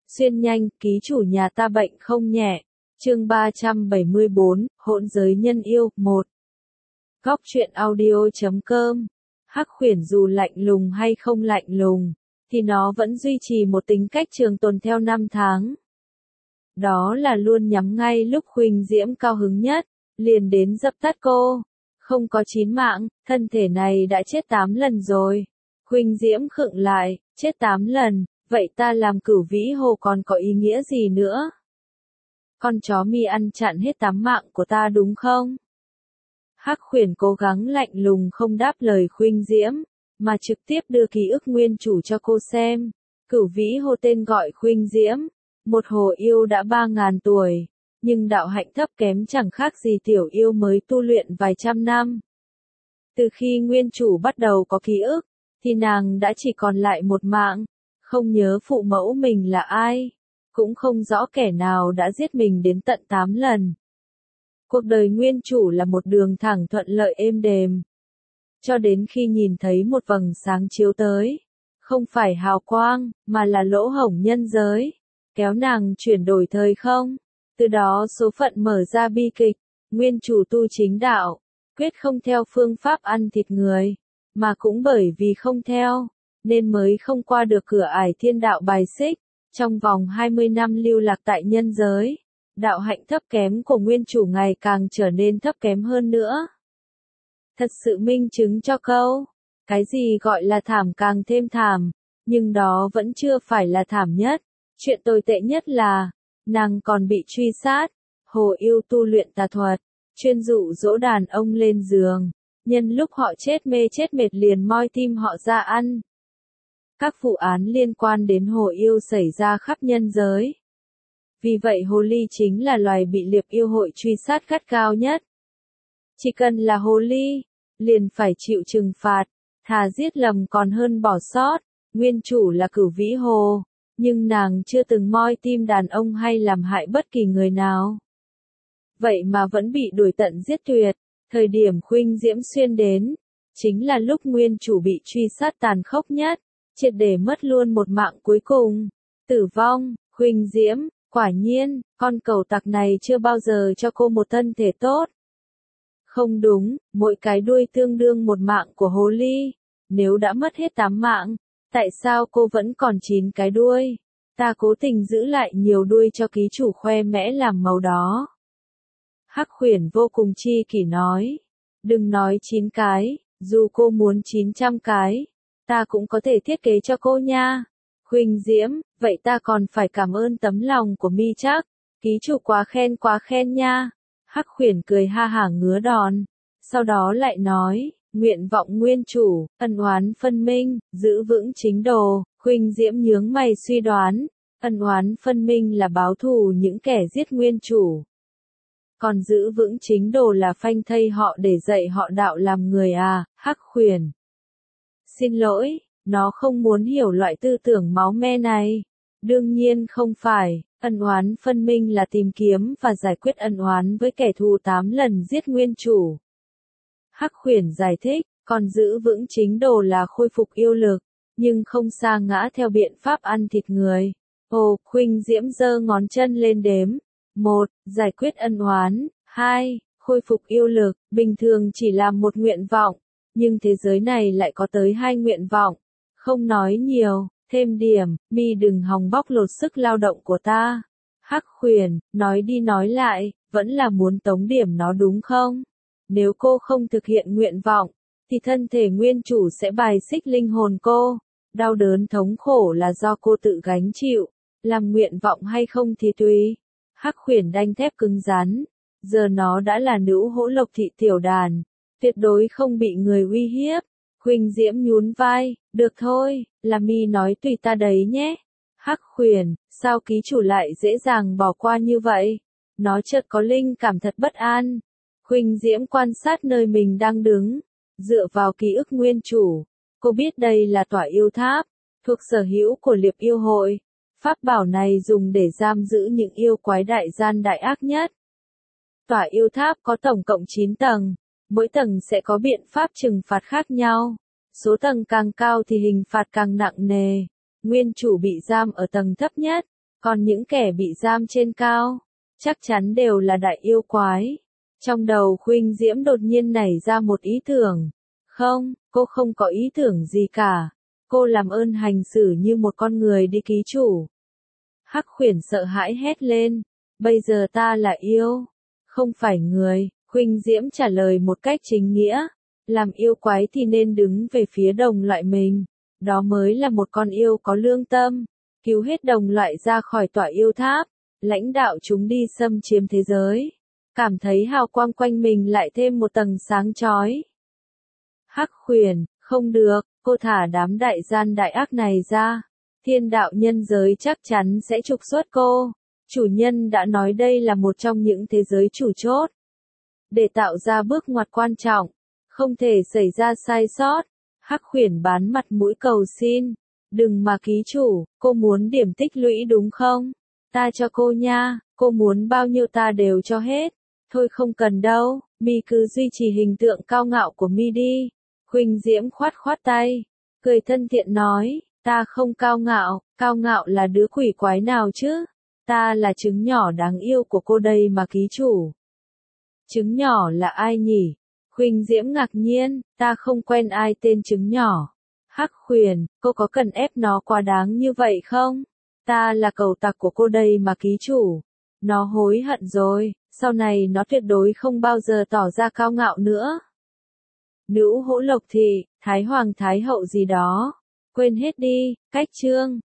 Xuyên nhanh, ký chủ nhà ta bệnh không nhẹ. Chương 374, hỗn giới nhân yêu, 1. Góc truyện audio.com. Hắc khuyển dù lạnh lùng hay không lạnh lùng, thì nó vẫn duy trì một tính cách trường tồn theo năm tháng. Đó là luôn nhắm ngay lúc Khuynh Diễm cao hứng nhất, liền đến dập tắt cô. Không có 9 mạng, thân thể này đã chết 8 lần rồi. Khuynh Diễm khựng lại, chết 8 lần, vậy ta làm Cửu Vĩ Hồ còn có ý nghĩa gì nữa? Con chó mi ăn chặn hết 8 mạng của ta đúng không? Hắc khuyển cố gắng lạnh lùng không đáp lời Khuynh Diễm, mà trực tiếp đưa ký ức nguyên chủ cho cô xem. Cửu Vĩ Hồ tên gọi Khuynh Diễm, một hồ yêu đã 3.000 tuổi, nhưng đạo hạnh thấp kém chẳng khác gì tiểu yêu mới tu luyện vài trăm năm. Từ khi nguyên chủ bắt đầu có ký ức, thì nàng đã chỉ còn lại một mạng, không nhớ phụ mẫu mình là ai, cũng không rõ kẻ nào đã giết mình đến tận 8 lần. Cuộc đời nguyên chủ là một đường thẳng thuận lợi êm đềm. Cho đến khi nhìn thấy một vầng sáng chiếu tới, không phải hào quang, mà là lỗ hổng nhân giới, kéo nàng chuyển đổi thời không. Từ đó số phận mở ra bi kịch, nguyên chủ tu chính đạo, quyết không theo phương pháp ăn thịt người, mà cũng bởi vì không theo, nên mới không qua được cửa ải thiên đạo bài xích. Trong vòng 20 năm lưu lạc tại nhân giới, đạo hạnh thấp kém của nguyên chủ ngày càng trở nên thấp kém hơn nữa. Thật sự minh chứng cho câu, cái gì gọi là thảm càng thêm thảm, nhưng đó vẫn chưa phải là thảm nhất. Chuyện tồi tệ nhất là, nàng còn bị truy sát. Hồ yêu tu luyện tà thuật, chuyên dụ dỗ đàn ông lên giường, nhân lúc họ chết mê chết mệt liền moi tim họ ra ăn. Các vụ án liên quan đến hồ yêu xảy ra khắp nhân giới. Vì vậy hồ ly chính là loài bị liệp yêu hội truy sát gắt gao nhất. Chỉ cần là hồ ly, liền phải chịu trừng phạt, thà giết lầm còn hơn bỏ sót. Nguyên chủ là Cửu Vĩ Hồ, nhưng nàng chưa từng moi tim đàn ông hay làm hại bất kỳ người nào. Vậy mà vẫn bị đuổi tận giết tuyệt. Thời điểm Khuynh Diễm xuyên đến, chính là lúc nguyên chủ bị truy sát tàn khốc nhất, triệt để mất luôn một mạng cuối cùng. Tử vong. Khuynh Diễm, quả nhiên, con cẩu tặc này chưa bao giờ cho cô một thân thể tốt. Không đúng, mỗi cái đuôi tương đương một mạng của hồ ly. Nếu đã mất hết 8 mạng, tại sao cô vẫn còn 9 cái đuôi? Ta cố tình giữ lại nhiều đuôi cho ký chủ khoe mẽ làm màu đó. Hắc khuyển vô cùng chi kỷ nói. Đừng nói 9 cái, dù cô muốn 900 cái, ta cũng có thể thiết kế cho cô nha. Khuynh Diễm, vậy ta còn phải cảm ơn tấm lòng của mi chắc. Ký chủ quá khen nha. Hắc khuyển cười ha hả ngứa đòn. Sau đó lại nói, nguyện vọng nguyên chủ, ân oán phân minh, giữ vững chính đồ. Khuynh Diễm nhướng mày suy đoán, ân oán phân minh là báo thù những kẻ giết nguyên chủ. Còn giữ vững chính đồ là phanh thây họ để dạy họ đạo làm người à? Hắc khuyển. Xin lỗi, nó không muốn hiểu loại tư tưởng máu me này. Đương nhiên không phải, ân oán phân minh là tìm kiếm và giải quyết ân oán với kẻ thù 8 lần giết nguyên chủ. Hắc khuyển giải thích, còn giữ vững chính đồ là khôi phục yêu lực, nhưng không sa ngã theo biện pháp ăn thịt người. Ồ, Khuynh Diễm giơ ngón chân lên đếm. 1. Giải quyết ân oán. 2. Khôi phục yêu lực. Bình thường chỉ làm một nguyện vọng, nhưng thế giới này lại có tới 2 nguyện vọng. Không nói nhiều, thêm điểm, mi đừng hòng bóc lột sức lao động của ta. Hắc khuyển, nói đi nói lại, vẫn là muốn tống điểm nó đúng không? Nếu cô không thực hiện nguyện vọng, thì thân thể nguyên chủ sẽ bài xích linh hồn cô. Đau đớn thống khổ là do cô tự gánh chịu. Làm nguyện vọng hay không thì tùy. Hắc khuyển đanh thép cứng rắn. Giờ nó đã là nữ hỗ lộc thị tiểu đàn, tuyệt đối không bị người uy hiếp. Khuynh Diễm nhún vai, được thôi, là mi nói tùy ta đấy nhé. Hắc khuyển, sao ký chủ lại dễ dàng bỏ qua như vậy? Nó chợt có linh cảm thật bất an. Khuynh Diễm quan sát nơi mình đang đứng, dựa vào ký ức nguyên chủ. Cô biết đây là tỏa yêu tháp, thuộc sở hữu của liệp yêu hội. Pháp bảo này dùng để giam giữ những yêu quái đại gian đại ác nhất. Tỏa yêu tháp có tổng cộng 9 tầng, mỗi tầng sẽ có biện pháp trừng phạt khác nhau. Số tầng càng cao thì hình phạt càng nặng nề. Nguyên chủ bị giam ở tầng thấp nhất, Còn những kẻ bị giam trên cao, chắc chắn đều là đại yêu quái. Trong đầu Khuynh Diễm đột nhiên nảy ra một ý tưởng. Không, cô không có ý tưởng gì cả. Cô làm ơn hành xử như một con người đi ký chủ. Hắc Khuyển sợ hãi hét lên. Bây giờ ta là yêu, không phải người. Khuynh Diễm trả lời một cách chính nghĩa. Làm yêu quái thì nên đứng về phía đồng loại mình. Đó mới là một con yêu có lương tâm. Cứu hết đồng loại ra khỏi tỏa yêu tháp. Lãnh đạo chúng đi xâm chiếm thế giới. Cảm thấy hào quang quanh mình lại thêm một tầng sáng chói. Hắc Khuyển, không được, cô thả đám đại gian đại ác này ra. Thiên đạo nhân giới chắc chắn sẽ trục xuất cô. Chủ nhân đã nói đây là một trong những thế giới chủ chốt. Để tạo ra bước ngoặt quan trọng, không thể xảy ra sai sót. Hắc Khuyển bán mặt mũi cầu xin. Đừng mà ký chủ, cô muốn điểm tích lũy đúng không? Ta cho cô nha, cô muốn bao nhiêu ta đều cho hết. Thôi không cần đâu, mi cứ duy trì hình tượng cao ngạo của mi đi. Khuynh Diễm khoát khoát tay, cười thân thiện nói, ta không cao ngạo là đứa quỷ quái nào chứ? Ta là trứng nhỏ đáng yêu của cô đây mà ký chủ. Trứng nhỏ là ai nhỉ? Khuynh Diễm ngạc nhiên, ta không quen ai tên trứng nhỏ. Hắc Khuyển, cô có cần ép nó quá đáng như vậy không? Ta là cẩu tặc của cô đây mà ký chủ. Nó hối hận rồi, sau này nó tuyệt đối không bao giờ tỏ ra cao ngạo nữa. Nữ Hỗ Lộc Thị, Thái Hoàng Thái Hậu gì đó. Quên hết đi, cách chương.